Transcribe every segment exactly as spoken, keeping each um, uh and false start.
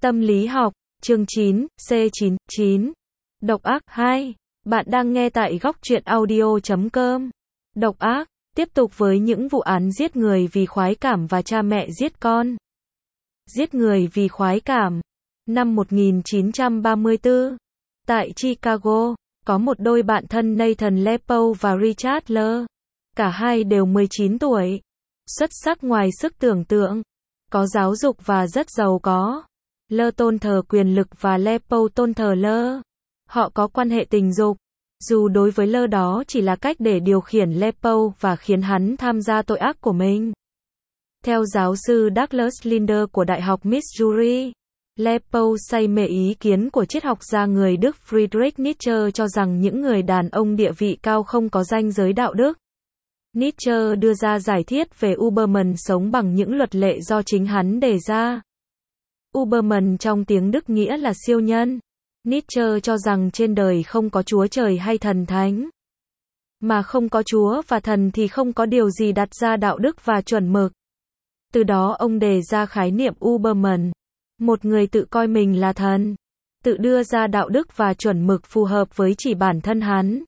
Tâm lý học, chương chín, C chín, chín. Độc ác hai. Bạn đang nghe tại góc truyện audio chấm com. Độc ác, tiếp tục với những vụ án giết người vì khoái cảm và cha mẹ giết con. Giết người vì khoái cảm. Năm một nghìn chín trăm ba mươi tư, tại Chicago, có một đôi bạn thân Nathan Lepo và Richard L. Cả hai đều mười chín tuổi. Xuất sắc ngoài sức tưởng tượng. Có giáo dục và rất giàu có. L tôn thờ quyền lực và Lepo tôn thờ L. Họ có quan hệ tình dục. Dù đối với L đó chỉ là cách để điều khiển Lepo và khiến hắn tham gia tội ác của mình. Theo giáo sư Douglas Linder của Đại học Missouri, Lepo say mê ý kiến của triết học gia người Đức Friedrich Nietzsche cho rằng những người đàn ông địa vị cao không có ranh giới đạo đức. Nietzsche đưa ra giải thiết về Übermann sống bằng những luật lệ do chính hắn đề ra. Übermann trong tiếng Đức nghĩa là siêu nhân. Nietzsche cho rằng trên đời không có Chúa Trời hay thần thánh. Mà không có Chúa và thần thì không có điều gì đặt ra đạo đức và chuẩn mực. Từ đó ông đề ra khái niệm Übermann. Một người tự coi mình là thần. Tự đưa ra đạo đức và chuẩn mực phù hợp với chỉ bản thân hắn.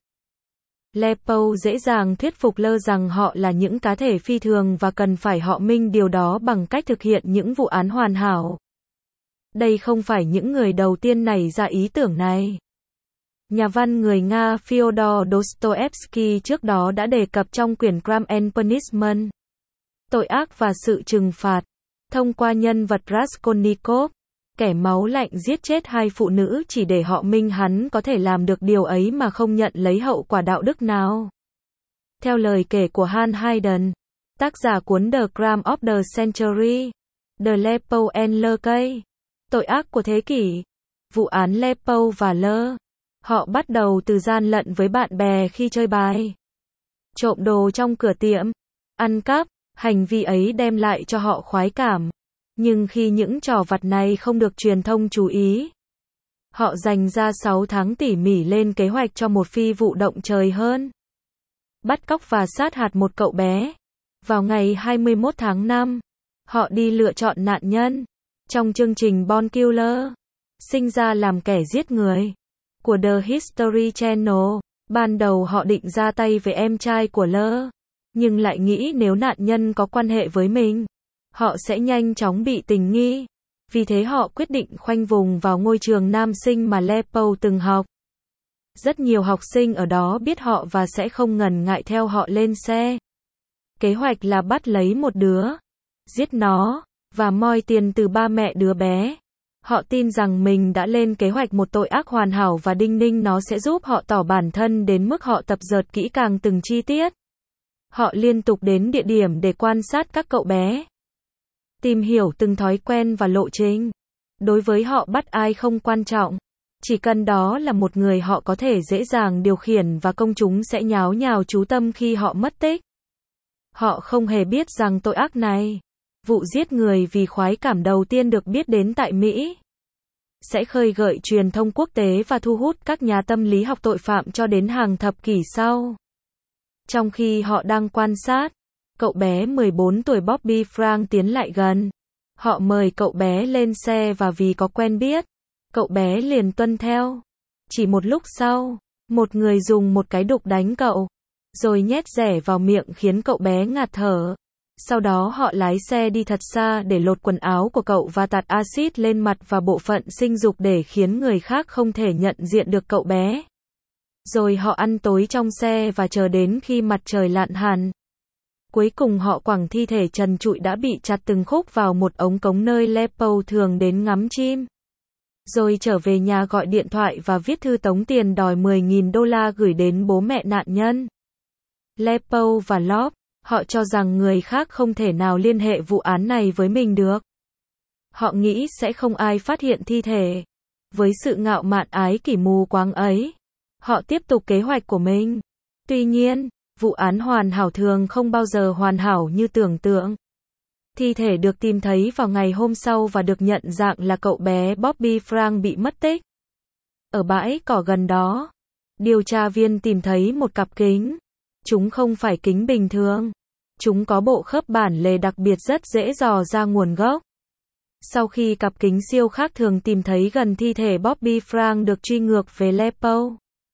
Lepo dễ dàng thuyết phục L rằng họ là những cá thể phi thường và cần phải họ minh điều đó bằng cách thực hiện những vụ án hoàn hảo. Đây không phải những người đầu tiên nảy ra ý tưởng này. Nhà văn người Nga Fyodor Dostoevsky trước đó đã đề cập trong quyển Crime and Punishment, Tội ác và sự trừng phạt, thông qua nhân vật Raskolnikov, kẻ máu lạnh giết chết hai phụ nữ chỉ để họ minh hắn có thể làm được điều ấy mà không nhận lấy hậu quả đạo đức nào. Theo lời kể của Han Hayden, tác giả cuốn The Crime of the Century, The Lepo and L Case, Tội ác của thế kỷ, vụ án Lepo và L. Họ bắt đầu từ gian lận với bạn bè khi chơi bài, trộm đồ trong cửa tiệm, ăn cắp. Hành vi ấy đem lại cho họ khoái cảm. Nhưng khi những trò vặt này không được truyền thông chú ý, họ dành ra sáu tháng tỉ mỉ lên kế hoạch cho một phi vụ động trời hơn. Bắt cóc và sát hại một cậu bé. Vào ngày hai mươi mốt tháng năm, họ đi lựa chọn nạn nhân. Trong chương trình Born Killer, sinh ra làm kẻ giết người, của The History Channel, ban đầu họ định ra tay với em trai của L. Nhưng lại nghĩ nếu nạn nhân có quan hệ với mình, họ sẽ nhanh chóng bị tình nghi. Vì thế họ quyết định khoanh vùng vào ngôi trường nam sinh mà Lepo từng học. Rất nhiều học sinh ở đó biết họ và sẽ không ngần ngại theo họ lên xe. Kế hoạch là bắt lấy một đứa, giết nó, và moi tiền từ ba mẹ đứa bé. Họ tin rằng mình đã lên kế hoạch một tội ác hoàn hảo và đinh ninh nó sẽ giúp họ tỏ bản thân đến mức họ tập dượt kỹ càng từng chi tiết. Họ liên tục đến địa điểm để quan sát các cậu bé, tìm hiểu từng thói quen và lộ trình. Đối với họ bắt ai không quan trọng, chỉ cần đó là một người họ có thể dễ dàng điều khiển và công chúng sẽ nháo nhào chú tâm khi họ mất tích. Họ không hề biết rằng tội ác này, vụ giết người vì khoái cảm đầu tiên được biết đến tại Mỹ, sẽ khơi gợi truyền thông quốc tế và thu hút các nhà tâm lý học tội phạm cho đến hàng thập kỷ sau. Trong khi họ đang quan sát, cậu bé mười bốn tuổi Bobby Frank tiến lại gần. Họ mời cậu bé lên xe và vì có quen biết, cậu bé liền tuân theo. Chỉ một lúc sau, một người dùng một cái đục đánh cậu, rồi nhét rẻ vào miệng khiến cậu bé ngạt thở. Sau đó họ lái xe đi thật xa để lột quần áo của cậu và tạt axit lên mặt và bộ phận sinh dục để khiến người khác không thể nhận diện được cậu bé. Rồi họ ăn tối trong xe và chờ đến khi mặt trời lặn hẳn. Cuối cùng họ quẳng thi thể trần trụi đã bị chặt từng khúc vào một ống cống nơi Lepo thường đến ngắm chim. Rồi trở về nhà gọi điện thoại và viết thư tống tiền đòi mười nghìn đô la gửi đến bố mẹ nạn nhân. Lepo và Lop, họ cho rằng người khác không thể nào liên hệ vụ án này với mình được. Họ nghĩ sẽ không ai phát hiện thi thể. Với sự ngạo mạn ái kỷ mù quáng ấy, họ tiếp tục kế hoạch của mình. Tuy nhiên, vụ án hoàn hảo thường không bao giờ hoàn hảo như tưởng tượng. Thi thể được tìm thấy vào ngày hôm sau và được nhận dạng là cậu bé Bobby Frank bị mất tích. Ở bãi cỏ gần đó, điều tra viên tìm thấy một cặp kính. Chúng không phải kính bình thường. Chúng có bộ khớp bản lề đặc biệt rất dễ dò ra nguồn gốc. Sau khi cặp kính siêu khác thường tìm thấy gần thi thể Bobby Frank được truy ngược về Aleppo,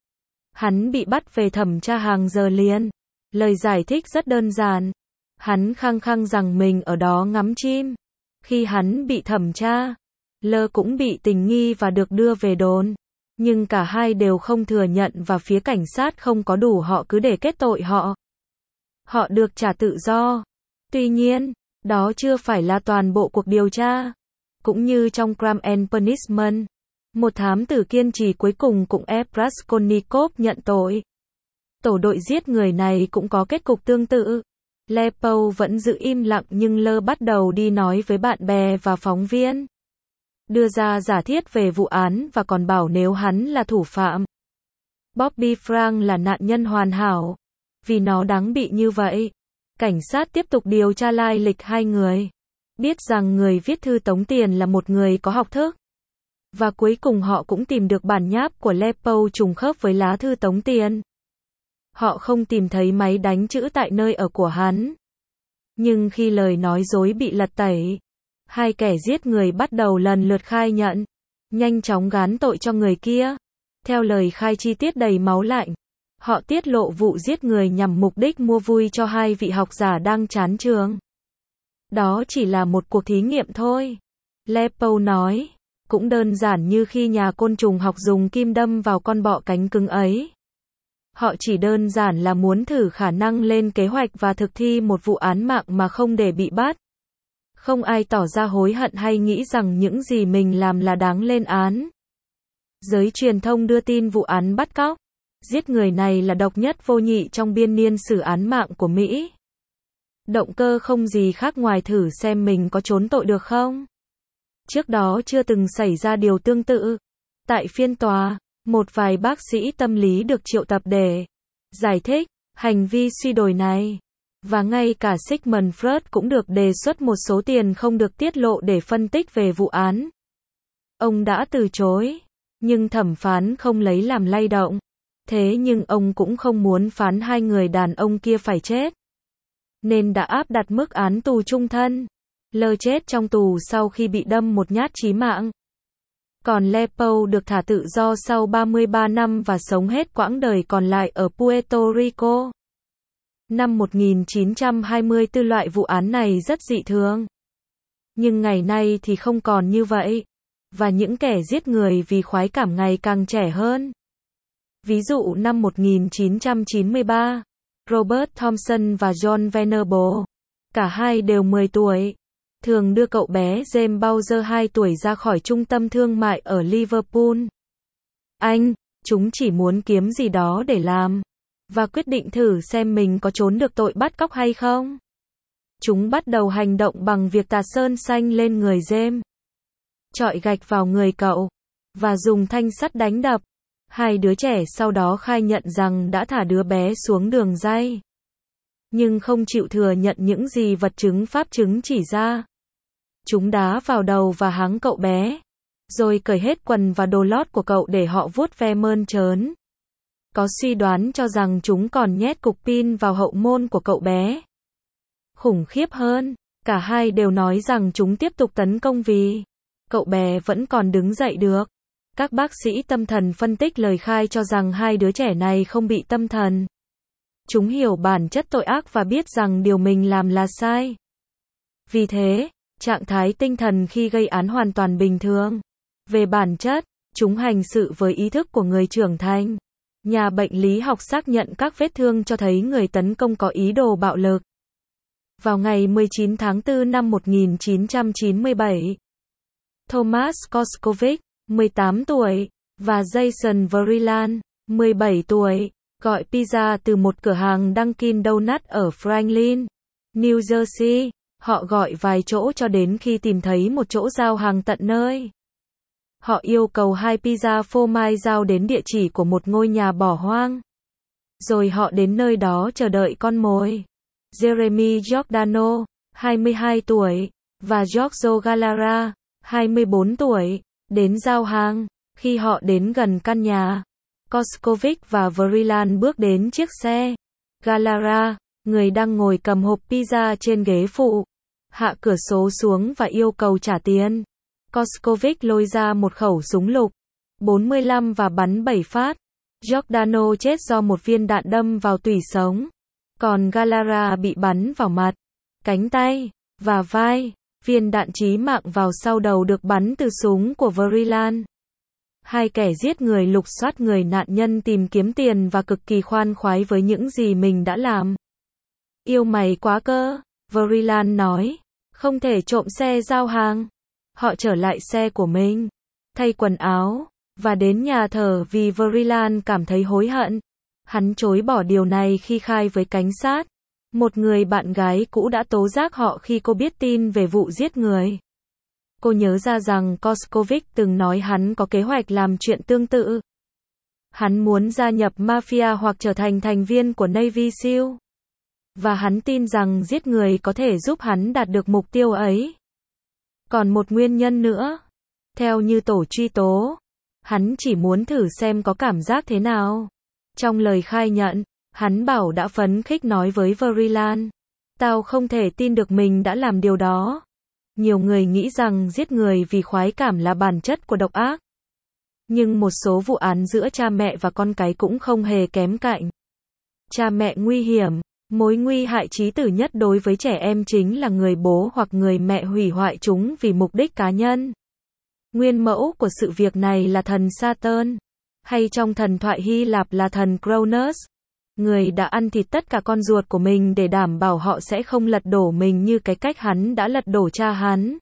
hắn bị bắt về thẩm tra hàng giờ liền. Lời giải thích rất đơn giản. Hắn khăng khăng rằng mình ở đó ngắm chim. Khi hắn bị thẩm tra, Lơ cũng bị tình nghi và được đưa về đồn. Nhưng cả hai đều không thừa nhận và phía cảnh sát không có đủ họ cứ để kết tội họ. Họ được trả tự do. Tuy nhiên, đó chưa phải là toàn bộ cuộc điều tra. Cũng như trong Crime and Punishment, một thám tử kiên trì cuối cùng cũng ép Raskolnikov nhận tội. Tổ đội giết người này cũng có kết cục tương tự. Aleppo vẫn giữ im lặng nhưng Lơ bắt đầu đi nói với bạn bè và phóng viên. Đưa ra giả thiết về vụ án và còn bảo nếu hắn là thủ phạm, Bobby Frank là nạn nhân hoàn hảo. Vì nó đáng bị như vậy. Cảnh sát tiếp tục điều tra lai lịch hai người. Biết rằng người viết thư tống tiền là một người có học thức. Và cuối cùng họ cũng tìm được bản nháp của Aleppo trùng khớp với lá thư tống tiền. Họ không tìm thấy máy đánh chữ tại nơi ở của hắn. Nhưng khi lời nói dối bị lật tẩy, hai kẻ giết người bắt đầu lần lượt khai nhận, nhanh chóng gán tội cho người kia. Theo lời khai chi tiết đầy máu lạnh, họ tiết lộ vụ giết người nhằm mục đích mua vui cho hai vị học giả đang chán trường. Đó chỉ là một cuộc thí nghiệm thôi. Aleppo nói, cũng đơn giản như khi nhà côn trùng học dùng kim đâm vào con bọ cánh cứng ấy. Họ chỉ đơn giản là muốn thử khả năng lên kế hoạch và thực thi một vụ án mạng mà không để bị bắt. Không ai tỏ ra hối hận hay nghĩ rằng những gì mình làm là đáng lên án. Giới truyền thông đưa tin vụ án bắt cóc, giết người này là độc nhất vô nhị trong biên niên sử án mạng của Mỹ. Động cơ không gì khác ngoài thử xem mình có trốn tội được không. Trước đó chưa từng xảy ra điều tương tự. Tại phiên tòa, một vài bác sĩ tâm lý được triệu tập để giải thích hành vi suy đồi này. Và ngay cả Sigmund Freud cũng được đề xuất một số tiền không được tiết lộ để phân tích về vụ án. Ông đã từ chối, nhưng thẩm phán không lấy làm lay động. Thế nhưng ông cũng không muốn phán hai người đàn ông kia phải chết, nên đã áp đặt mức án tù chung thân. Lơ chết trong tù sau khi bị đâm một nhát chí mạng. Còn Aleppo được thả tự do sau ba mươi ba năm và sống hết quãng đời còn lại ở Puerto Rico. Năm một nghìn chín trăm hai mươi tư loại vụ án này rất dị thường. Nhưng ngày nay thì không còn như vậy. Và những kẻ giết người vì khoái cảm ngày càng trẻ hơn. Ví dụ năm một nghìn chín trăm chín mươi ba, Robert Thompson và John Venable, cả hai đều mười tuổi, thường đưa cậu bé James Bowser hai tuổi ra khỏi trung tâm thương mại ở Liverpool. Anh, chúng chỉ muốn kiếm gì đó để làm, và quyết định thử xem mình có trốn được tội bắt cóc hay không. Chúng bắt đầu hành động bằng việc tạt sơn xanh lên người James, chọi gạch vào người cậu, và dùng thanh sắt đánh đập. Hai đứa trẻ sau đó khai nhận rằng đã thả đứa bé xuống đường ray, nhưng không chịu thừa nhận những gì vật chứng pháp chứng chỉ ra. Chúng đá vào đầu và háng cậu bé, rồi cởi hết quần và đồ lót của cậu để họ vuốt ve mơn trớn. Có suy đoán cho rằng chúng còn nhét cục pin vào hậu môn của cậu bé. Khủng khiếp hơn, cả hai đều nói rằng chúng tiếp tục tấn công vì cậu bé vẫn còn đứng dậy được. Các bác sĩ tâm thần phân tích lời khai cho rằng hai đứa trẻ này không bị tâm thần. Chúng hiểu bản chất tội ác và biết rằng điều mình làm là sai. Vì thế, trạng thái tinh thần khi gây án hoàn toàn bình thường. Về bản chất, chúng hành sự với ý thức của người trưởng thành. Nhà bệnh lý học xác nhận các vết thương cho thấy người tấn công có ý đồ bạo lực. Vào ngày mười chín tháng tư năm một nghìn chín trăm chín mươi bảy, Thomas Koskovic, mười tám tuổi, và Jason Vreeland, mười bảy tuổi, gọi pizza từ một cửa hàng Dunkin' Donuts ở Franklin, New Jersey. Họ gọi vài chỗ cho đến khi tìm thấy một chỗ giao hàng tận nơi. Họ yêu cầu hai pizza phô mai giao đến địa chỉ của một ngôi nhà bỏ hoang. Rồi họ đến nơi đó chờ đợi con mồi. Jeremy Giordano, hai mươi hai tuổi, và Giorgio Gallara, hai mươi bốn tuổi, đến giao hàng. Khi họ đến gần căn nhà, Koskovic và Vreeland bước đến chiếc xe. Gallara, người đang ngồi cầm hộp pizza trên ghế phụ, hạ cửa sổ xuống và yêu cầu trả tiền. Koskovic lôi ra một khẩu súng lục bốn mươi lăm và bắn bảy phát. Giordano chết do một viên đạn đâm vào tủy sống. Còn Gallara bị bắn vào mặt, cánh tay và vai. Viên đạn chí mạng vào sau đầu được bắn từ súng của Vreeland. Hai kẻ giết người lục soát người nạn nhân tìm kiếm tiền và cực kỳ khoan khoái với những gì mình đã làm. Yêu mày quá cơ, Vreeland nói. Không thể trộm xe giao hàng. Họ trở lại xe của mình, thay quần áo, và đến nhà thờ vì Vreeland cảm thấy hối hận. Hắn chối bỏ điều này khi khai với cảnh sát. Một người bạn gái cũ đã tố giác họ khi cô biết tin về vụ giết người. Cô nhớ ra rằng Koskovic từng nói hắn có kế hoạch làm chuyện tương tự. Hắn muốn gia nhập mafia hoặc trở thành thành viên của Navy SEAL. Và hắn tin rằng giết người có thể giúp hắn đạt được mục tiêu ấy. Còn một nguyên nhân nữa. Theo như tổ truy tố, hắn chỉ muốn thử xem có cảm giác thế nào. Trong lời khai nhận, hắn bảo đã phấn khích nói với Vreeland. Tao không thể tin được mình đã làm điều đó. Nhiều người nghĩ rằng giết người vì khoái cảm là bản chất của độc ác. Nhưng một số vụ án giữa cha mẹ và con cái cũng không hề kém cạnh. Cha mẹ nguy hiểm, mối nguy hại chí tử nhất đối với trẻ em chính là người bố hoặc người mẹ hủy hoại chúng vì mục đích cá nhân. Nguyên mẫu của sự việc này là thần Saturn, hay trong thần thoại Hy Lạp là thần Cronus. Người đã ăn thịt tất cả con ruột của mình để đảm bảo họ sẽ không lật đổ mình như cái cách hắn đã lật đổ cha hắn.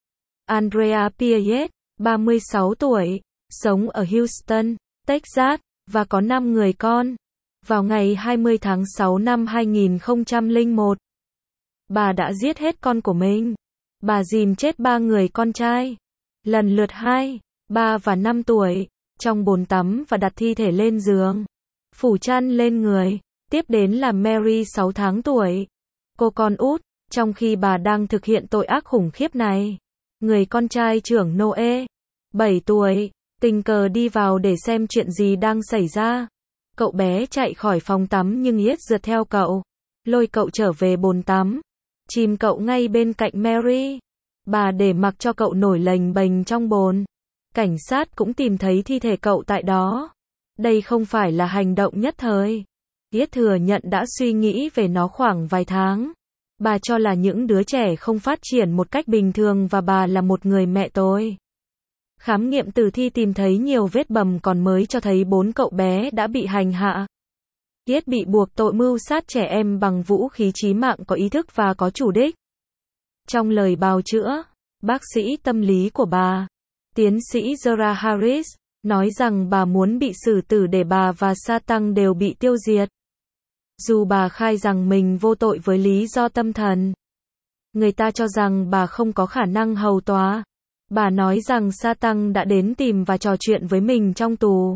Andrea Piaget, ba mươi sáu tuổi, sống ở Houston, Texas, và có năm người con. Vào ngày hai mươi tháng sáu năm hai nghìn không trăm lẻ một, bà đã giết hết con của mình. Bà dìm chết ba người con trai, lần lượt hai, ba và năm tuổi, trong bồn tắm và đặt thi thể lên giường, phủ chăn lên người. Tiếp đến là Mary sáu tháng tuổi, cô con út, trong khi bà đang thực hiện tội ác khủng khiếp này. Người con trai trưởng Noe, bảy tuổi, tình cờ đi vào để xem chuyện gì đang xảy ra. Cậu bé chạy khỏi phòng tắm nhưng Yết rượt theo cậu, lôi cậu trở về bồn tắm, chìm cậu ngay bên cạnh Mary. Bà để mặc cho cậu nổi lềnh bềnh trong bồn. Cảnh sát cũng tìm thấy thi thể cậu tại đó. Đây không phải là hành động nhất thời. Yết thừa nhận đã suy nghĩ về nó khoảng vài tháng. Bà cho là những đứa trẻ không phát triển một cách bình thường và bà là một người mẹ tồi. Khám nghiệm tử thi tìm thấy nhiều vết bầm còn mới cho thấy bốn cậu bé đã bị hành hạ. Yết bị buộc tội mưu sát trẻ em bằng vũ khí chí mạng có ý thức và có chủ đích. Trong lời bào chữa, bác sĩ tâm lý của bà, tiến sĩ Zora Harris, nói rằng bà muốn bị xử tử để bà và Satan đều bị tiêu diệt. Dù bà khai rằng mình vô tội với lý do tâm thần, người ta cho rằng bà không có khả năng hầu tòa. Bà nói rằng Satan đã đến tìm và trò chuyện với mình trong tù.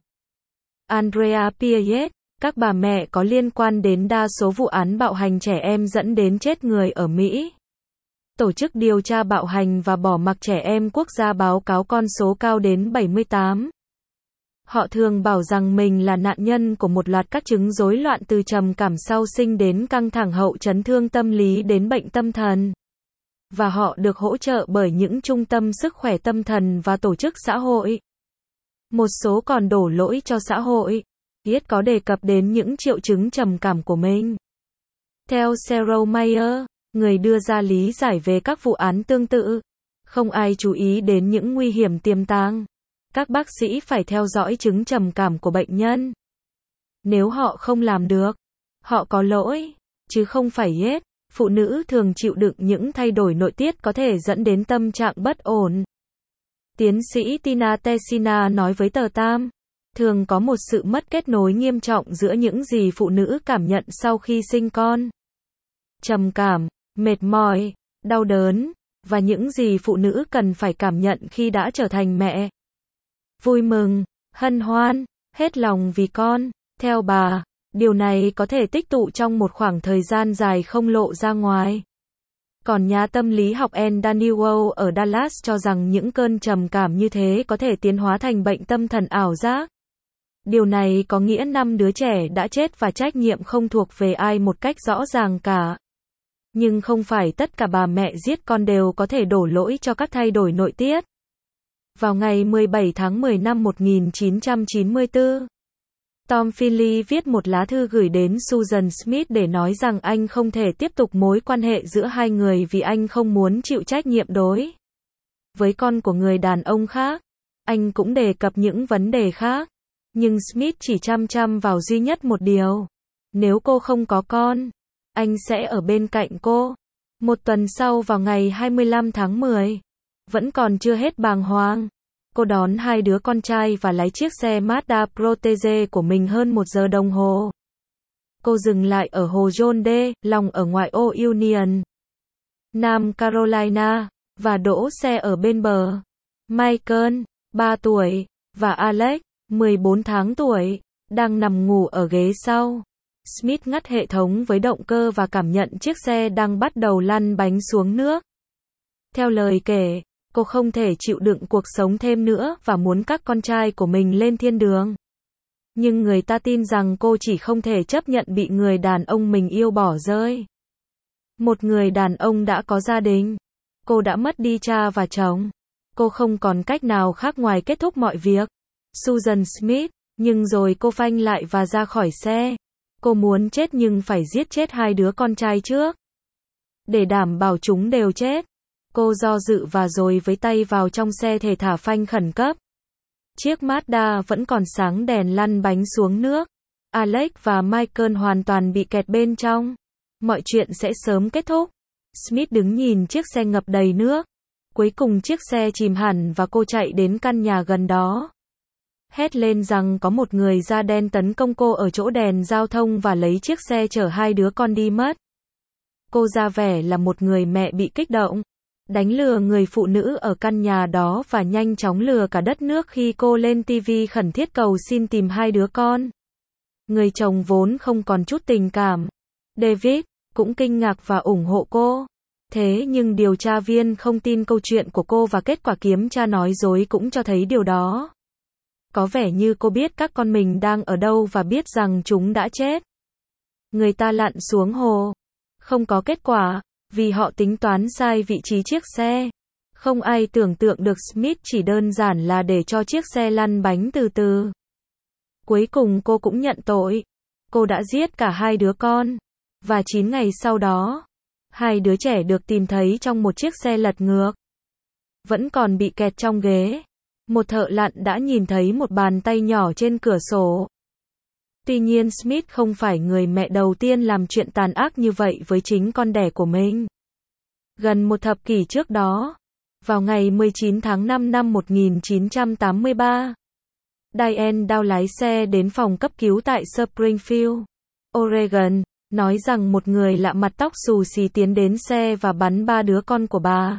Andrea Piaget, các bà mẹ có liên quan đến đa số vụ án bạo hành trẻ em dẫn đến chết người ở Mỹ. Tổ chức điều tra bạo hành và bỏ mặc trẻ em quốc gia báo cáo con số cao đến bảy mươi tám. Họ thường bảo rằng mình là nạn nhân của một loạt các chứng rối loạn từ trầm cảm sau sinh đến căng thẳng hậu chấn thương tâm lý đến bệnh tâm thần. Và họ được hỗ trợ bởi những trung tâm sức khỏe tâm thần và tổ chức xã hội. Một số còn đổ lỗi cho xã hội. Yết có đề cập đến những triệu chứng trầm cảm của mình. Theo Cheryl Mayer, người đưa ra lý giải về các vụ án tương tự, không ai chú ý đến những nguy hiểm tiềm tàng. Các bác sĩ phải theo dõi chứng trầm cảm của bệnh nhân. Nếu họ không làm được, họ có lỗi, chứ không phải Yết. Phụ nữ thường chịu đựng những thay đổi nội tiết có thể dẫn đến tâm trạng bất ổn. Tiến sĩ Tina Tessina nói với tờ Tam, thường có một sự mất kết nối nghiêm trọng giữa những gì phụ nữ cảm nhận sau khi sinh con. Trầm cảm, mệt mỏi, đau đớn, và những gì phụ nữ cần phải cảm nhận khi đã trở thành mẹ. Vui mừng, hân hoan, hết lòng vì con, theo bà. Điều này có thể tích tụ trong một khoảng thời gian dài không lộ ra ngoài. Còn nhà tâm lý học Ann Daniel ở Dallas cho rằng những cơn trầm cảm như thế có thể tiến hóa thành bệnh tâm thần ảo giác. Điều này có nghĩa năm đứa trẻ đã chết và trách nhiệm không thuộc về ai một cách rõ ràng cả. Nhưng không phải tất cả bà mẹ giết con đều có thể đổ lỗi cho các thay đổi nội tiết. Vào ngày mười bảy tháng mười năm một nghìn chín trăm chín mươi tư, Tom Finley viết một lá thư gửi đến Susan Smith để nói rằng anh không thể tiếp tục mối quan hệ giữa hai người vì anh không muốn chịu trách nhiệm đối với con của người đàn ông khác. Anh cũng đề cập những vấn đề khác, nhưng Smith chỉ chăm chăm vào duy nhất một điều. Nếu cô không có con, anh sẽ ở bên cạnh cô. Một tuần sau vào ngày hai mươi lăm tháng mười, vẫn còn chưa hết bàng hoàng, cô đón hai đứa con trai và lái chiếc xe Mazda Protege của mình hơn một giờ đồng hồ. Cô dừng lại ở hồ John D. Long ở ngoại ô Union, Nam Carolina, và đỗ xe ở bên bờ. Michael, ba tuổi, và Alex, mười bốn tháng tuổi, đang nằm ngủ ở ghế sau. Smith ngắt hệ thống với động cơ và cảm nhận chiếc xe đang bắt đầu lăn bánh xuống nước. Theo lời kể, cô không thể chịu đựng cuộc sống thêm nữa và muốn các con trai của mình lên thiên đường. Nhưng người ta tin rằng cô chỉ không thể chấp nhận bị người đàn ông mình yêu bỏ rơi. Một người đàn ông đã có gia đình. Cô đã mất đi cha và chồng. Cô không còn cách nào khác ngoài kết thúc mọi việc. Susan Smith, nhưng rồi cô phanh lại và ra khỏi xe. Cô muốn chết nhưng phải giết chết hai đứa con trai trước. Để đảm bảo chúng đều chết. Cô do dự và rồi với tay vào trong xe thể thả phanh khẩn cấp. Chiếc Mazda vẫn còn sáng đèn lăn bánh xuống nước. Alex và Michael hoàn toàn bị kẹt bên trong. Mọi chuyện sẽ sớm kết thúc. Smith đứng nhìn chiếc xe ngập đầy nước. Cuối cùng chiếc xe chìm hẳn và cô chạy đến căn nhà gần đó. Hét lên rằng có một người da đen tấn công cô ở chỗ đèn giao thông và lấy chiếc xe chở hai đứa con đi mất. Cô ra vẻ là một người mẹ bị kích động, đánh lừa người phụ nữ ở căn nhà đó và nhanh chóng lừa cả đất nước khi cô lên ti vi khẩn thiết cầu xin tìm hai đứa con. Người chồng vốn không còn chút tình cảm, David, cũng kinh ngạc và ủng hộ cô. Thế nhưng điều tra viên không tin câu chuyện của cô và kết quả kiểm tra nói dối cũng cho thấy điều đó. Có vẻ như cô biết các con mình đang ở đâu và biết rằng chúng đã chết. Người ta lặn xuống hồ. Không có kết quả, vì họ tính toán sai vị trí chiếc xe. Không ai tưởng tượng được Smith chỉ đơn giản là để cho chiếc xe lăn bánh từ từ. Cuối cùng cô cũng nhận tội. Cô đã giết cả hai đứa con. Và chín ngày sau đó, hai đứa trẻ được tìm thấy trong một chiếc xe lật ngược. Vẫn còn bị kẹt trong ghế. Một thợ lặn đã nhìn thấy một bàn tay nhỏ trên cửa sổ. Tuy nhiên Smith không phải người mẹ đầu tiên làm chuyện tàn ác như vậy với chính con đẻ của mình. Gần một thập kỷ trước đó, vào ngày mười chín tháng năm năm một nghìn chín trăm tám mươi ba, Diane Dow lái xe đến phòng cấp cứu tại Springfield, Oregon, nói rằng một người lạ mặt tóc xù xì tiến đến xe và bắn ba đứa con của bà.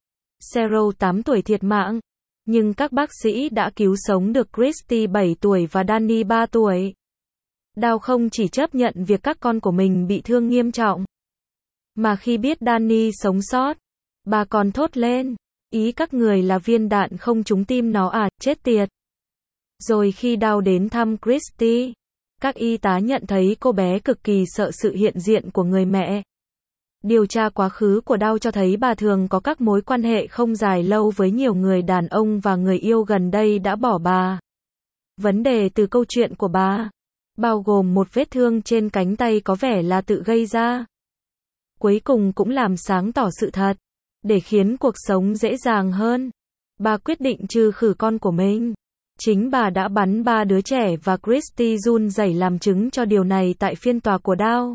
Cheryl tám tuổi thiệt mạng. Nhưng các bác sĩ đã cứu sống được Christy bảy tuổi và Danny ba tuổi. Dow không chỉ chấp nhận việc các con của mình bị thương nghiêm trọng, mà khi biết Danny sống sót, bà còn thốt lên, ý các người là viên đạn không trúng tim nó à, chết tiệt. Rồi khi Dow đến thăm Christy, các y tá nhận thấy cô bé cực kỳ sợ sự hiện diện của người mẹ. Điều tra quá khứ của Dow cho thấy bà thường có các mối quan hệ không dài lâu với nhiều người đàn ông và người yêu gần đây đã bỏ bà. Vấn đề từ câu chuyện của bà, bao gồm một vết thương trên cánh tay có vẻ là tự gây ra, cuối cùng cũng làm sáng tỏ sự thật. Để khiến cuộc sống dễ dàng hơn, bà quyết định trừ khử con của mình. Chính bà đã bắn ba đứa trẻ và Christy run rẩy làm chứng cho điều này tại phiên tòa của Dow.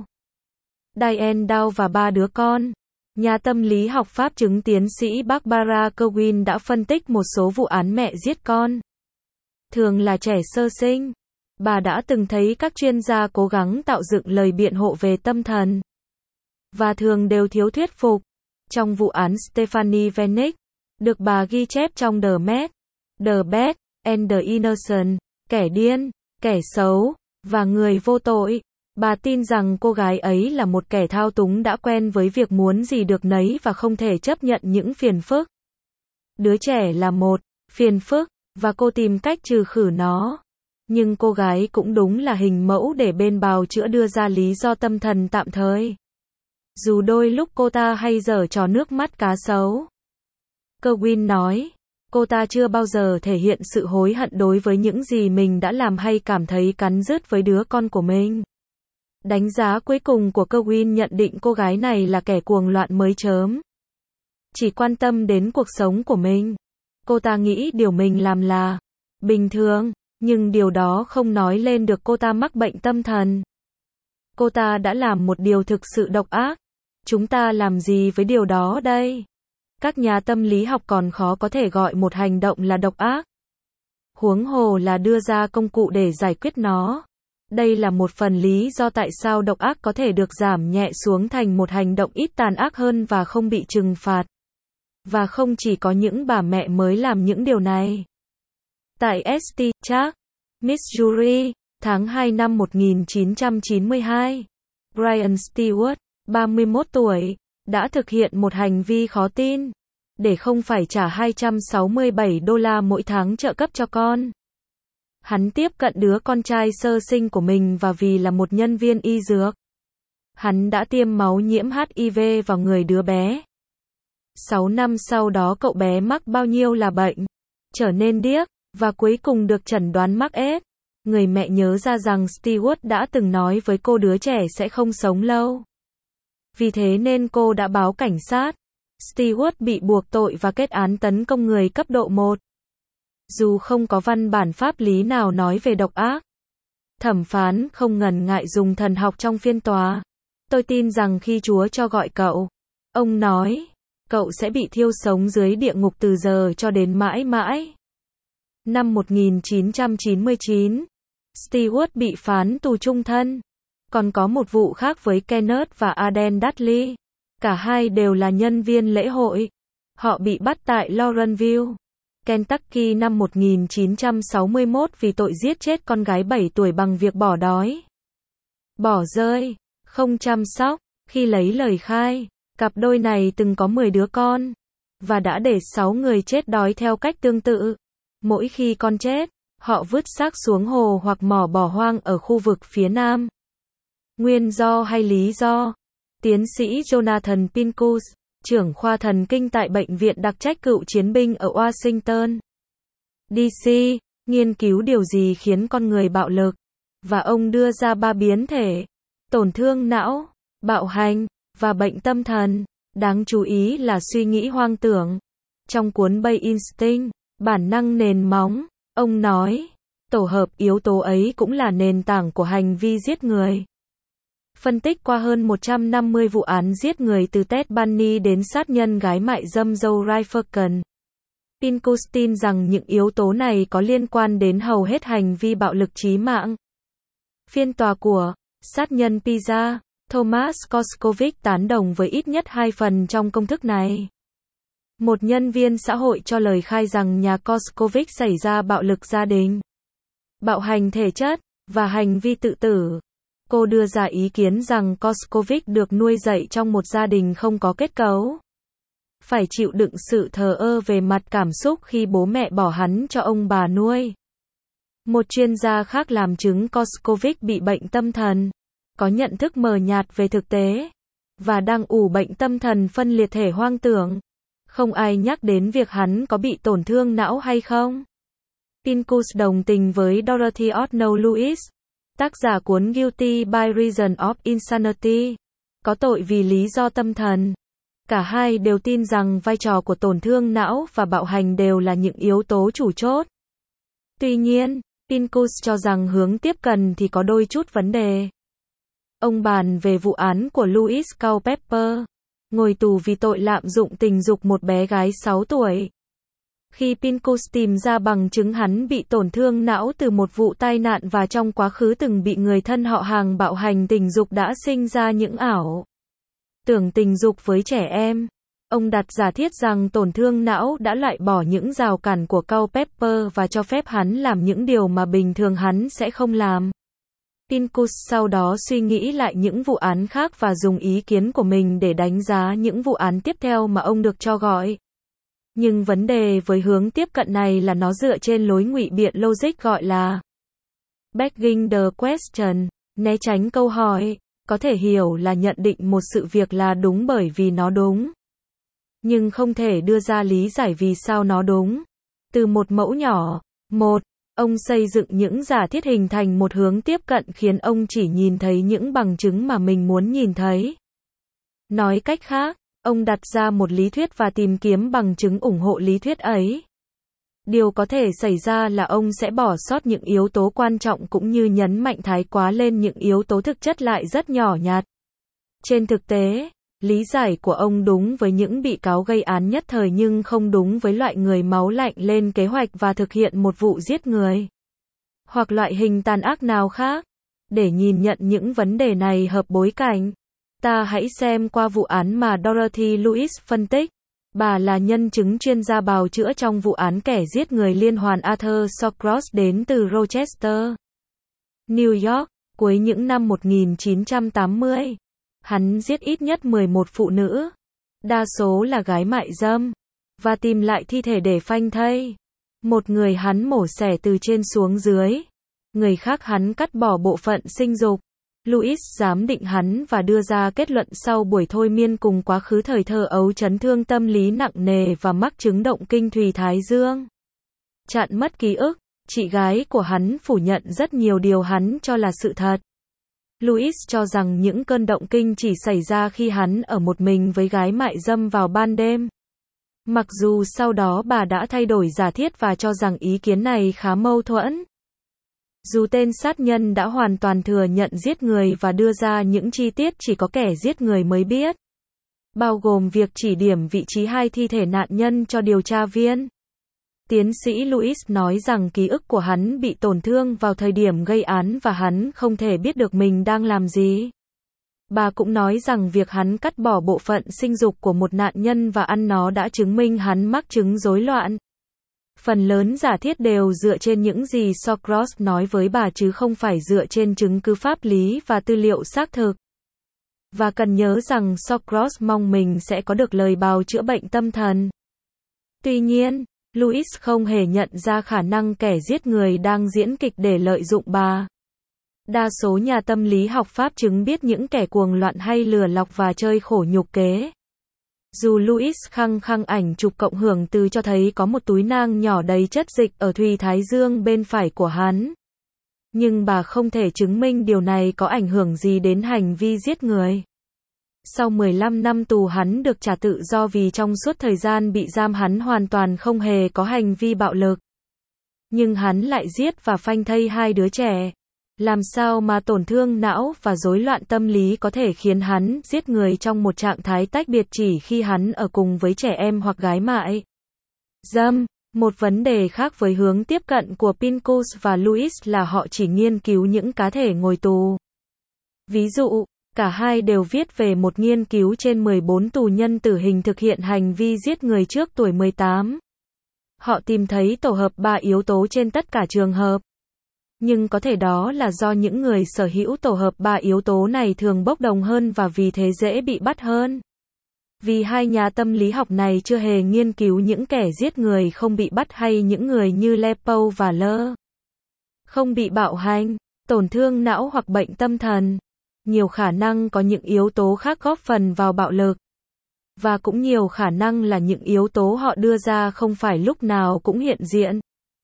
Diane Dow và ba đứa con. Nhà tâm lý học Pháp chứng tiến sĩ Barbara Kerwin đã phân tích một số vụ án mẹ giết con, thường là trẻ sơ sinh. Bà đã từng thấy các chuyên gia cố gắng tạo dựng lời biện hộ về tâm thần, và thường đều thiếu thuyết phục. Trong vụ án Stephanie Venick, được bà ghi chép trong The Mad, The Bad, and the Innocent, kẻ điên, kẻ xấu, và người vô tội. Bà tin rằng cô gái ấy là một kẻ thao túng đã quen với việc muốn gì được nấy và không thể chấp nhận những phiền phức. Đứa trẻ là một phiền phức, và cô tìm cách trừ khử nó. Nhưng cô gái cũng đúng là hình mẫu để bên bào chữa đưa ra lý do tâm thần tạm thời. Dù đôi lúc cô ta hay giở trò nước mắt cá sấu. Kerwin nói, cô ta chưa bao giờ thể hiện sự hối hận đối với những gì mình đã làm hay cảm thấy cắn rứt với đứa con của mình. Đánh giá cuối cùng của Kerwin nhận định cô gái này là kẻ cuồng loạn mới chớm. Chỉ quan tâm đến cuộc sống của mình. Cô ta nghĩ điều mình làm là bình thường, nhưng điều đó không nói lên được cô ta mắc bệnh tâm thần. Cô ta đã làm một điều thực sự độc ác. Chúng ta làm gì với điều đó đây? Các nhà tâm lý học còn khó có thể gọi một hành động là độc ác. Huống hồ là đưa ra công cụ để giải quyết nó. Đây là một phần lý do tại sao độc ác có thể được giảm nhẹ xuống thành một hành động ít tàn ác hơn và không bị trừng phạt. Và không chỉ có những bà mẹ mới làm những điều này. Tại Saint Charles, Missouri, tháng hai năm một nghìn chín trăm chín mươi hai, Brian Stewart, ba mươi mốt tuổi, đã thực hiện một hành vi khó tin, để không phải trả hai trăm sáu mươi bảy đô la mỗi tháng trợ cấp cho con. Hắn tiếp cận đứa con trai sơ sinh của mình và vì là một nhân viên y dược, hắn đã tiêm máu nhiễm H I V vào người đứa bé. Sáu năm sau đó cậu bé mắc bao nhiêu là bệnh, trở nên điếc, và cuối cùng được chẩn đoán mắc ết. Người mẹ nhớ ra rằng Stewart đã từng nói với cô đứa trẻ sẽ không sống lâu. Vì thế nên cô đã báo cảnh sát. Stewart bị buộc tội và kết án tấn công người cấp độ một. Dù không có văn bản pháp lý nào nói về độc ác, thẩm phán không ngần ngại dùng thần học trong phiên tòa. Tôi tin rằng khi Chúa cho gọi cậu, ông nói, cậu sẽ bị thiêu sống dưới địa ngục từ giờ cho đến mãi mãi. Năm một nghìn chín trăm chín mươi chín, Stewart bị phán tù trung thân. Còn có một vụ khác với Kenneth và Aden Dudley. Cả hai đều là nhân viên lễ hội. Họ bị bắt tại Lawrenceville, Kentucky năm một nghìn chín trăm sáu mươi mốt vì tội giết chết con gái bảy tuổi bằng việc bỏ đói, bỏ rơi, không chăm sóc. Khi lấy lời khai, cặp đôi này từng có mười đứa con, và đã để sáu người chết đói theo cách tương tự. Mỗi khi con chết, họ vứt xác xuống hồ hoặc mỏ bỏ hoang ở khu vực phía nam. Nguyên do hay lý do? Tiến sĩ Jonathan Pincus, trưởng khoa thần kinh tại Bệnh viện đặc trách cựu chiến binh ở Washington, D C, nghiên cứu điều gì khiến con người bạo lực, và ông đưa ra ba biến thể: tổn thương não, bạo hành, và bệnh tâm thần. Đáng chú ý là suy nghĩ hoang tưởng. Trong cuốn Base Instinct, bản năng nền móng, ông nói, tổ hợp yếu tố ấy cũng là nền tảng của hành vi giết người. Phân tích qua hơn một trăm năm mươi vụ án giết người từ Ted Bundy đến sát nhân gái mại dâm Joe Rifkin, Pincus tin rằng những yếu tố này có liên quan đến hầu hết hành vi bạo lực chí mạng. Phiên tòa của sát nhân Pizza, Thomas Koskovic tán đồng với ít nhất hai phần trong công thức này. Một nhân viên xã hội cho lời khai rằng nhà Koskovic xảy ra bạo lực gia đình, bạo hành thể chất, và hành vi tự tử. Cô đưa ra ý kiến rằng Koskovic được nuôi dạy trong một gia đình không có kết cấu, phải chịu đựng sự thờ ơ về mặt cảm xúc khi bố mẹ bỏ hắn cho ông bà nuôi. Một chuyên gia khác làm chứng Koskovic bị bệnh tâm thần, có nhận thức mờ nhạt về thực tế, và đang ủ bệnh tâm thần phân liệt thể hoang tưởng. Không ai nhắc đến việc hắn có bị tổn thương não hay không. Pincus đồng tình với Dorothy O'Donnell Lewis, tác giả cuốn Guilty by Reason of Insanity, có tội vì lý do tâm thần. Cả hai đều tin rằng vai trò của tổn thương não và bạo hành đều là những yếu tố chủ chốt. Tuy nhiên, Pincus cho rằng hướng tiếp cận thì có đôi chút vấn đề. Ông bàn về vụ án của Louis Culpepper, ngồi tù vì tội lạm dụng tình dục một bé gái sáu tuổi. Khi Pincus tìm ra bằng chứng hắn bị tổn thương não từ một vụ tai nạn và trong quá khứ từng bị người thân họ hàng bạo hành tình dục đã sinh ra những ảo tưởng tình dục với trẻ em. Ông đặt giả thiết rằng tổn thương não đã loại bỏ những rào cản của Culpepper và cho phép hắn làm những điều mà bình thường hắn sẽ không làm. Pincus sau đó suy nghĩ lại những vụ án khác và dùng ý kiến của mình để đánh giá những vụ án tiếp theo mà ông được cho gọi. Nhưng vấn đề với hướng tiếp cận này là nó dựa trên lối ngụy biện logic gọi là begging the question, né tránh câu hỏi. Có thể hiểu là nhận định một sự việc là đúng bởi vì nó đúng. Nhưng không thể đưa ra lý giải vì sao nó đúng. Từ một mẫu nhỏ. Một. Ông xây dựng những giả thiết hình thành một hướng tiếp cận khiến ông chỉ nhìn thấy những bằng chứng mà mình muốn nhìn thấy. Nói cách khác, ông đặt ra một lý thuyết và tìm kiếm bằng chứng ủng hộ lý thuyết ấy. Điều có thể xảy ra là ông sẽ bỏ sót những yếu tố quan trọng cũng như nhấn mạnh thái quá lên những yếu tố thực chất lại rất nhỏ nhặt. Trên thực tế, lý giải của ông đúng với những bị cáo gây án nhất thời nhưng không đúng với loại người máu lạnh lên kế hoạch và thực hiện một vụ giết người. Hoặc loại hình tàn ác nào khác. Để nhìn nhận những vấn đề này hợp bối cảnh, ta hãy xem qua vụ án mà Dorothy Lewis phân tích. Bà là nhân chứng chuyên gia bào chữa trong vụ án kẻ giết người liên hoàn Arthur Shawcross đến từ Rochester, New York, cuối những năm một nghìn chín trăm tám mươi. Hắn giết ít nhất mười một phụ nữ, đa số là gái mại dâm, và tìm lại thi thể để phanh thây. Một người hắn mổ xẻ từ trên xuống dưới, người khác hắn cắt bỏ bộ phận sinh dục. Louis giám định hắn và đưa ra kết luận sau buổi thôi miên cùng quá khứ thời thơ ấu chấn thương tâm lý nặng nề và mắc chứng động kinh thùy thái dương. Chặn mất ký ức, chị gái của hắn phủ nhận rất nhiều điều hắn cho là sự thật. Louis cho rằng những cơn động kinh chỉ xảy ra khi hắn ở một mình với gái mại dâm vào ban đêm. Mặc dù sau đó bà đã thay đổi giả thiết và cho rằng ý kiến này khá mâu thuẫn. Dù tên sát nhân đã hoàn toàn thừa nhận giết người và đưa ra những chi tiết chỉ có kẻ giết người mới biết, bao gồm việc chỉ điểm vị trí hai thi thể nạn nhân cho điều tra viên. Tiến sĩ Louis nói rằng ký ức của hắn bị tổn thương vào thời điểm gây án và hắn không thể biết được mình đang làm gì. Bà cũng nói rằng việc hắn cắt bỏ bộ phận sinh dục của một nạn nhân và ăn nó đã chứng minh hắn mắc chứng rối loạn. Phần lớn giả thiết đều dựa trên những gì Shawcross nói với bà chứ không phải dựa trên chứng cứ pháp lý và tư liệu xác thực. Và cần nhớ rằng Shawcross mong mình sẽ có được lời bào chữa bệnh tâm thần. Tuy nhiên, Louis không hề nhận ra khả năng kẻ giết người đang diễn kịch để lợi dụng bà. Đa số nhà tâm lý học pháp chứng biết những kẻ cuồng loạn hay lừa lọc và chơi khổ nhục kế. Dù Louis khăng khăng ảnh chụp cộng hưởng từ cho thấy có một túi nang nhỏ đầy chất dịch ở thùy thái dương bên phải của hắn. Nhưng bà không thể chứng minh điều này có ảnh hưởng gì đến hành vi giết người. Sau mười lăm năm tù hắn được trả tự do vì trong suốt thời gian bị giam hắn hoàn toàn không hề có hành vi bạo lực. Nhưng hắn lại giết và phanh thây hai đứa trẻ. Làm sao mà tổn thương não và rối loạn tâm lý có thể khiến hắn giết người trong một trạng thái tách biệt chỉ khi hắn ở cùng với trẻ em hoặc gái mại dâm? Một vấn đề khác với hướng tiếp cận của Pincus và Louis là họ chỉ nghiên cứu những cá thể ngồi tù. Ví dụ, cả hai đều viết về một nghiên cứu trên mười bốn tù nhân tử hình thực hiện hành vi giết người trước tuổi mười tám. Họ tìm thấy tổ hợp ba yếu tố trên tất cả trường hợp. Nhưng có thể đó là do những người sở hữu tổ hợp ba yếu tố này thường bốc đồng hơn và vì thế dễ bị bắt hơn. Vì hai nhà tâm lý học này chưa hề nghiên cứu những kẻ giết người không bị bắt hay những người như Lepo và Lơ không bị bạo hành, tổn thương não hoặc bệnh tâm thần. Nhiều khả năng có những yếu tố khác góp phần vào bạo lực. Và cũng nhiều khả năng là những yếu tố họ đưa ra không phải lúc nào cũng hiện diện.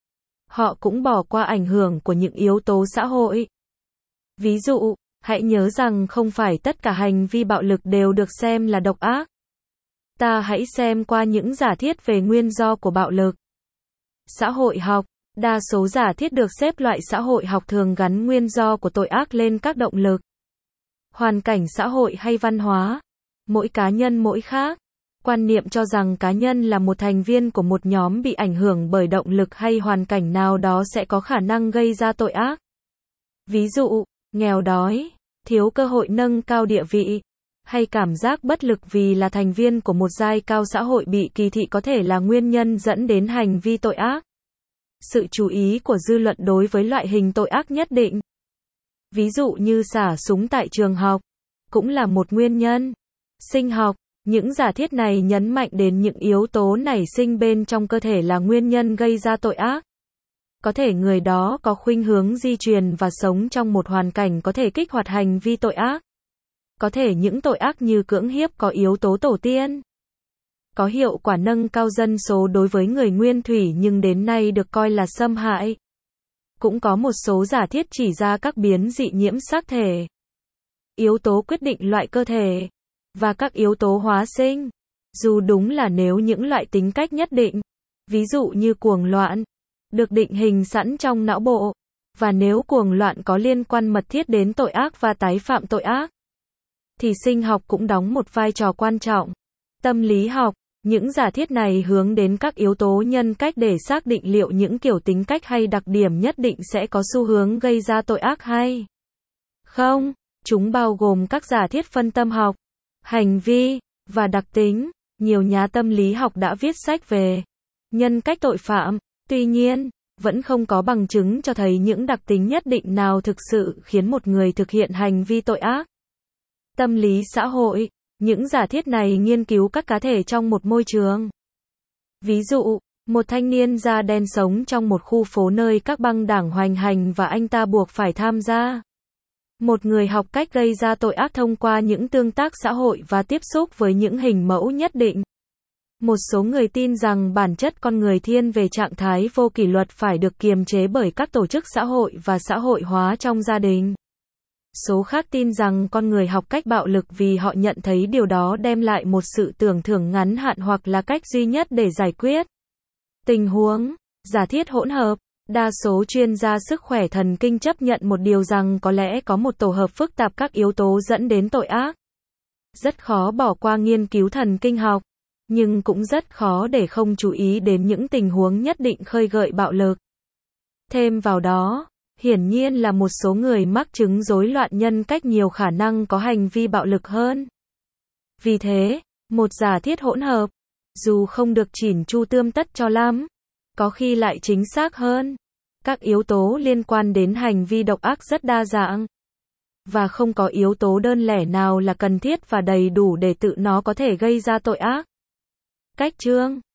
Họ cũng bỏ qua ảnh hưởng của những yếu tố xã hội. Ví dụ, hãy nhớ rằng không phải tất cả hành vi bạo lực đều được xem là độc ác. Ta hãy xem qua những giả thiết về nguyên do của bạo lực. Xã hội học. Đa số giả thiết được xếp loại xã hội học thường gắn nguyên do của tội ác lên các động lực, hoàn cảnh xã hội hay văn hóa. Mỗi cá nhân mỗi khác. Quan niệm cho rằng cá nhân là một thành viên của một nhóm bị ảnh hưởng bởi động lực hay hoàn cảnh nào đó sẽ có khả năng gây ra tội ác. Ví dụ, nghèo đói, thiếu cơ hội nâng cao địa vị, hay cảm giác bất lực vì là thành viên của một giai cao xã hội bị kỳ thị có thể là nguyên nhân dẫn đến hành vi tội ác. Sự chú ý của dư luận đối với loại hình tội ác nhất định, ví dụ như xả súng tại trường học, cũng là một nguyên nhân. Sinh học. Những giả thiết này nhấn mạnh đến những yếu tố nảy sinh bên trong cơ thể là nguyên nhân gây ra tội ác. Có thể người đó có khuynh hướng di truyền và sống trong một hoàn cảnh có thể kích hoạt hành vi tội ác. Có thể những tội ác như cưỡng hiếp có yếu tố tổ tiên. Có hiệu quả nâng cao dân số đối với người nguyên thủy nhưng đến nay được coi là xâm hại. Cũng có một số giả thiết chỉ ra các biến dị nhiễm xác thể, yếu tố quyết định loại cơ thể, và các yếu tố hóa sinh. Dù đúng là nếu những loại tính cách nhất định, ví dụ như cuồng loạn, được định hình sẵn trong não bộ, và nếu cuồng loạn có liên quan mật thiết đến tội ác và tái phạm tội ác, thì sinh học cũng đóng một vai trò quan trọng. Tâm lý học, những giả thiết này hướng đến các yếu tố nhân cách để xác định liệu những kiểu tính cách hay đặc điểm nhất định sẽ có xu hướng gây ra tội ác hay không. Chúng bao gồm các giả thiết phân tâm học, hành vi, và đặc tính. Nhiều nhà tâm lý học đã viết sách về nhân cách tội phạm, tuy nhiên, vẫn không có bằng chứng cho thấy những đặc tính nhất định nào thực sự khiến một người thực hiện hành vi tội ác. Tâm lý xã hội, những giả thiết này nghiên cứu các cá thể trong một môi trường. Ví dụ, một thanh niên da đen sống trong một khu phố nơi các băng đảng hoành hành và anh ta buộc phải tham gia. Một người học cách gây ra tội ác thông qua những tương tác xã hội và tiếp xúc với những hình mẫu nhất định. Một số người tin rằng bản chất con người thiên về trạng thái vô kỷ luật phải được kiềm chế bởi các tổ chức xã hội và xã hội hóa trong gia đình. Số khác tin rằng con người học cách bạo lực vì họ nhận thấy điều đó đem lại một sự tưởng thưởng ngắn hạn hoặc là cách duy nhất để giải quyết tình huống. Giả thiết hỗn hợp. Đa số chuyên gia sức khỏe thần kinh chấp nhận một điều rằng có lẽ có một tổ hợp phức tạp các yếu tố dẫn đến tội ác. Rất khó bỏ qua nghiên cứu thần kinh học, nhưng cũng rất khó để không chú ý đến những tình huống nhất định khơi gợi bạo lực. Thêm vào đó, hiển nhiên là một số người mắc chứng rối loạn nhân cách nhiều khả năng có hành vi bạo lực hơn. Vì thế, một giả thiết hỗn hợp, dù không được chỉn chu tươm tất cho lắm, có khi lại chính xác hơn. Các yếu tố liên quan đến hành vi độc ác rất đa dạng, và không có yếu tố đơn lẻ nào là cần thiết và đầy đủ để tự nó có thể gây ra tội ác. Cách chương